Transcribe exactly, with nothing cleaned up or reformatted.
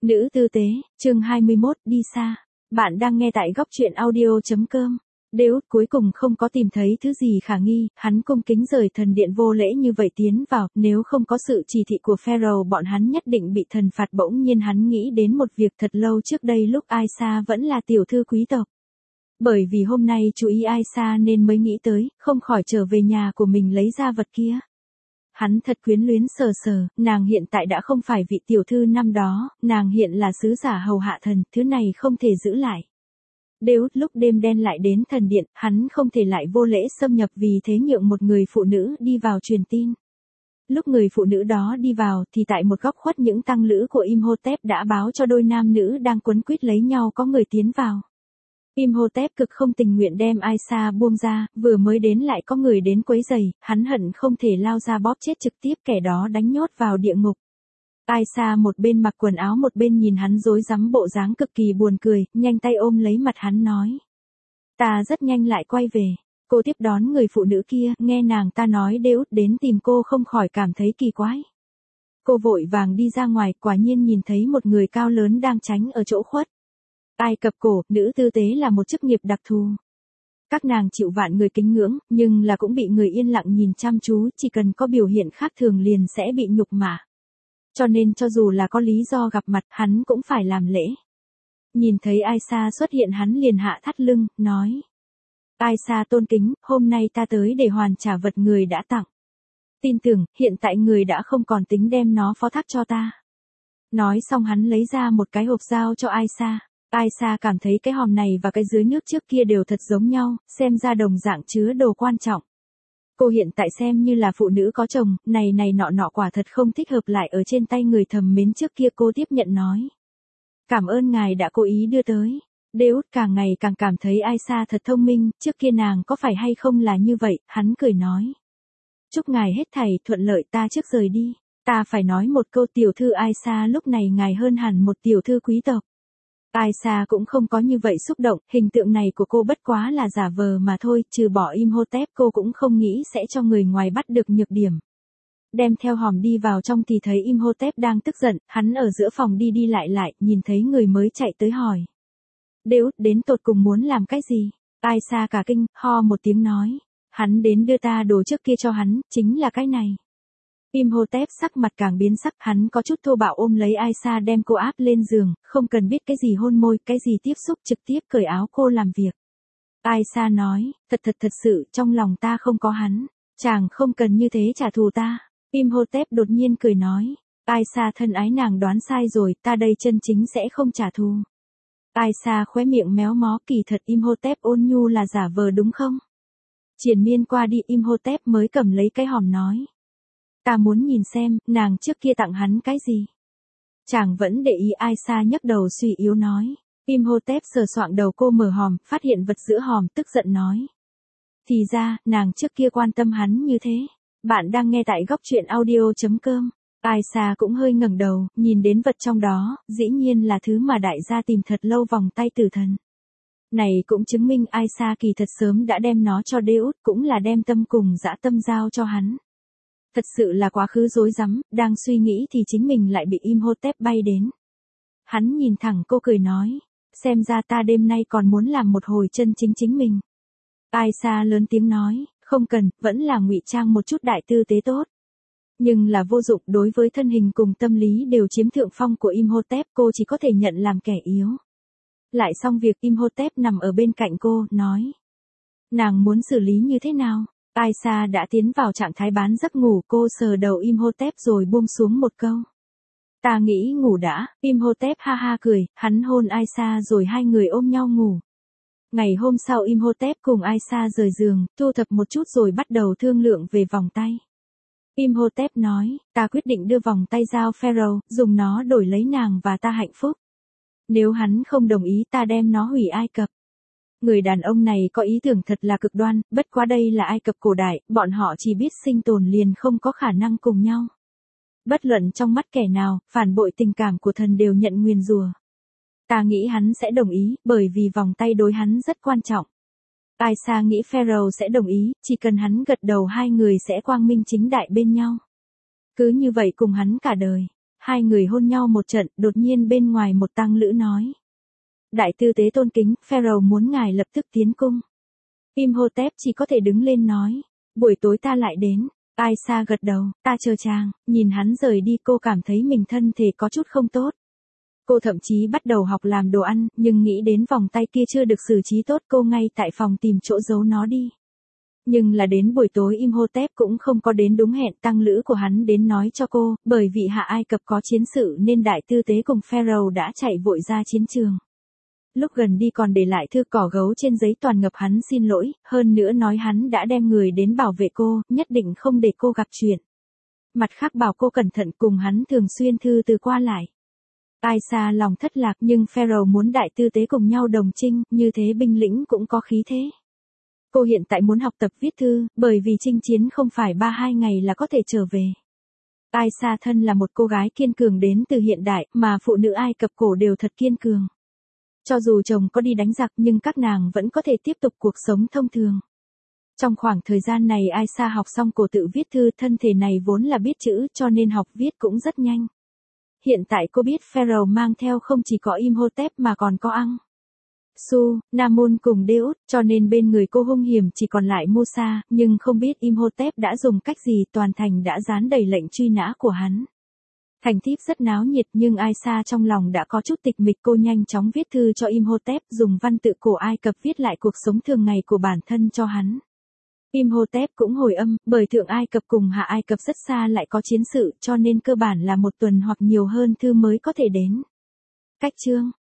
Nữ tư tế, chương hai mươi mốt, đi xa. Bạn đang nghe tại góc truyện audio.com. Đế-út cuối cùng không có tìm thấy thứ gì khả nghi, hắn cung kính rời thần điện vô lễ như vậy tiến vào, nếu không có sự chỉ thị của Pharaoh bọn hắn nhất định bị thần phạt. Bỗng nhiên hắn nghĩ đến một việc thật lâu trước đây lúc Aisha vẫn là tiểu thư quý tộc. Bởi vì hôm nay chú ý Aisha nên mới nghĩ tới, không khỏi trở về nhà của mình lấy ra vật kia. Hắn thật quyến luyến sờ sờ, nàng hiện tại đã không phải vị tiểu thư năm đó, nàng hiện là sứ giả hầu hạ thần, thứ này không thể giữ lại. Đế-út lúc đêm đen lại đến thần điện, hắn không thể lại vô lễ xâm nhập vì thế nhượng một người phụ nữ đi vào truyền tin. Lúc người phụ nữ đó đi vào thì tại một góc khuất những tăng lữ của Imhotep đã báo cho đôi nam nữ đang quấn quýt lấy nhau có người tiến vào. Imhotep cực không tình nguyện đem Aisha buông ra, vừa mới đến lại có người đến quấy rầy, hắn hận không thể lao ra bóp chết trực tiếp kẻ đó đánh nhốt vào địa ngục. Aisha một bên mặc quần áo một bên nhìn hắn rối rắm bộ dáng cực kỳ buồn cười, nhanh tay ôm lấy mặt hắn nói. Ta rất nhanh lại quay về. Cô tiếp đón người phụ nữ kia, nghe nàng ta nói Đế-út đến tìm cô không khỏi cảm thấy kỳ quái. Cô vội vàng đi ra ngoài, quả nhiên nhìn thấy một người cao lớn đang tránh ở chỗ khuất. Ai Cập cổ, nữ tư tế là một chức nghiệp đặc thù. Các nàng chịu vạn người kính ngưỡng, nhưng là cũng bị người yên lặng nhìn chăm chú, chỉ cần có biểu hiện khác thường liền sẽ bị nhục mạ. Cho nên cho dù là có lý do gặp mặt, hắn cũng phải làm lễ. Nhìn thấy Aisha xuất hiện hắn liền hạ thắt lưng, nói. Aisha tôn kính, hôm nay ta tới để hoàn trả vật người đã tặng. Tin tưởng, hiện tại người đã không còn tính đem nó phó thác cho ta. Nói xong hắn lấy ra một cái hộp giao cho Aisha. Aisha cảm thấy cái hòm này và cái dưới nước trước kia đều thật giống nhau, xem ra đồng dạng chứa đồ quan trọng. Cô hiện tại xem như là phụ nữ có chồng, này này nọ nọ quả thật không thích hợp lại ở trên tay người thầm mến trước kia. Cô tiếp nhận nói. Cảm ơn ngài đã cố ý đưa tới. Đế-út càng ngày càng cảm thấy Aisha thật thông minh, trước kia nàng có phải hay không là như vậy, hắn cười nói. Chúc ngài hết thảy thuận lợi, ta trước rời đi. Ta phải nói một câu, tiểu thư Aisha lúc này ngài hơn hẳn một tiểu thư quý tộc. Aisha cũng không có như vậy xúc động, hình tượng này của cô bất quá là giả vờ mà thôi, trừ bỏ Imhotep cô cũng không nghĩ sẽ cho người ngoài bắt được nhược điểm. Đem theo hòm đi vào trong thì thấy Imhotep đang tức giận, hắn ở giữa phòng đi đi lại lại, nhìn thấy người mới chạy tới hỏi. Đế-út đến tột cùng muốn làm cái gì? Aisha cả kinh, ho một tiếng nói. Hắn đến đưa ta đồ trước kia cho hắn, chính là cái này. Imhotep sắc mặt càng biến sắc, hắn có chút thô bạo ôm lấy Aisha đem cô áp lên giường, không cần biết cái gì hôn môi, cái gì tiếp xúc, trực tiếp cởi áo cô làm việc. Aisha nói, thật thật thật sự, trong lòng ta không có hắn, chàng không cần như thế trả thù ta. Imhotep đột nhiên cười nói, Aisha thân ái nàng đoán sai rồi, ta đây chân chính sẽ không trả thù. Aisha khóe miệng méo mó, kỳ thật Imhotep ôn nhu là giả vờ đúng không? Triền miên qua đi, Imhotep mới cầm lấy cái hòm nói. Ta muốn nhìn xem, nàng trước kia tặng hắn cái gì. Chàng vẫn để ý. Aisha nhấc đầu suy yếu nói. Imhotep sờ soạng đầu cô mở hòm, phát hiện vật giữa hòm, tức giận nói. Thì ra, nàng trước kia quan tâm hắn như thế. Bạn đang nghe tại góc truyện audio.com. Aisha cũng hơi ngẩng đầu, nhìn đến vật trong đó, dĩ nhiên là thứ mà đại gia tìm thật lâu, vòng tay tử thần. Này cũng chứng minh Aisha kỳ thật sớm đã đem nó cho Đế-út, cũng là đem tâm cùng dã tâm giao cho hắn. Thật sự là quá khứ rối rắm, đang suy nghĩ thì chính mình lại bị Imhotep bay đến. Hắn nhìn thẳng cô cười nói, xem ra ta đêm nay còn muốn làm một hồi chân chính chính mình. Aisha lớn tiếng nói, không cần, vẫn là ngụy trang một chút đại tư tế tốt. Nhưng là vô dụng, đối với thân hình cùng tâm lý đều chiếm thượng phong của Imhotep, cô chỉ có thể nhận làm kẻ yếu. Lại xong việc, Imhotep nằm ở bên cạnh cô, nói. Nàng muốn xử lý như thế nào? Aisha đã tiến vào trạng thái bán giấc ngủ, cô sờ đầu Imhotep rồi buông xuống một câu. Ta nghĩ ngủ đã. Imhotep ha ha cười, hắn hôn Aisha rồi hai người ôm nhau ngủ. Ngày hôm sau Imhotep cùng Aisha rời giường, thu thập một chút rồi bắt đầu thương lượng về vòng tay. Imhotep nói, ta quyết định đưa vòng tay giao Pharaoh, dùng nó đổi lấy nàng và ta hạnh phúc. Nếu hắn không đồng ý ta đem nó hủy Ai Cập. Người đàn ông này có ý tưởng thật là cực đoan, bất quá đây là Ai Cập cổ đại, bọn họ chỉ biết sinh tồn liền không có khả năng cùng nhau. Bất luận trong mắt kẻ nào, phản bội tình cảm của thần đều nhận nguyền rủa. Ta nghĩ hắn sẽ đồng ý, bởi vì vòng tay đối hắn rất quan trọng. Aisha nghĩ Pharaoh sẽ đồng ý, chỉ cần hắn gật đầu hai người sẽ quang minh chính đại bên nhau. Cứ như vậy cùng hắn cả đời. Hai người hôn nhau một trận, đột nhiên bên ngoài một tăng lữ nói. Đại tư tế tôn kính, Pharaoh muốn ngài lập tức tiến cung. Imhotep chỉ có thể đứng lên nói. Buổi tối ta lại đến. Aisha gật đầu, ta chờ chàng, nhìn hắn rời đi cô cảm thấy mình thân thể có chút không tốt. Cô thậm chí bắt đầu học làm đồ ăn, nhưng nghĩ đến vòng tay kia chưa được xử trí tốt cô ngay tại phòng tìm chỗ giấu nó đi. Nhưng là đến buổi tối Imhotep cũng không có đến đúng hẹn, tăng lữ của hắn đến nói cho cô, bởi vì Hạ Ai Cập có chiến sự nên đại tư tế cùng Pharaoh đã chạy vội ra chiến trường. Lúc gần đi còn để lại thư cỏ gấu trên giấy toàn ngập hắn xin lỗi, hơn nữa nói hắn đã đem người đến bảo vệ cô, nhất định không để cô gặp chuyện. Mặt khác bảo cô cẩn thận cùng hắn thường xuyên thư từ qua lại. Aisha lòng thất lạc nhưng Pharaoh muốn đại tư tế cùng nhau đồng chinh, như thế binh lĩnh cũng có khí thế. Cô hiện tại muốn học tập viết thư, bởi vì chinh chiến không phải ba hai ngày là có thể trở về. Aisha thân là một cô gái kiên cường đến từ hiện đại, mà phụ nữ Ai Cập cổ đều thật kiên cường. Cho dù chồng có đi đánh giặc nhưng các nàng vẫn có thể tiếp tục cuộc sống thông thường. Trong khoảng thời gian này Aisha học xong cổ tự viết thư, thân thể này vốn là biết chữ cho nên học viết cũng rất nhanh. Hiện tại cô biết Pharaoh mang theo không chỉ có Imhotep mà còn có Ang, Su, Namun cùng Deut, cho nên bên người cô hung hiểm chỉ còn lại Musa, nhưng không biết Imhotep đã dùng cách gì, toàn thành đã dán đầy lệnh truy nã của hắn. Thành thiếp rất náo nhiệt nhưng Aisha trong lòng đã có chút tịch mịch, cô nhanh chóng viết thư cho Imhotep, dùng văn tự cổ Ai Cập viết lại cuộc sống thường ngày của bản thân cho hắn. Imhotep cũng hồi âm, bởi thượng Ai Cập cùng hạ Ai Cập rất xa lại có chiến sự cho nên cơ bản là một tuần hoặc nhiều hơn thư mới có thể đến. Cách chương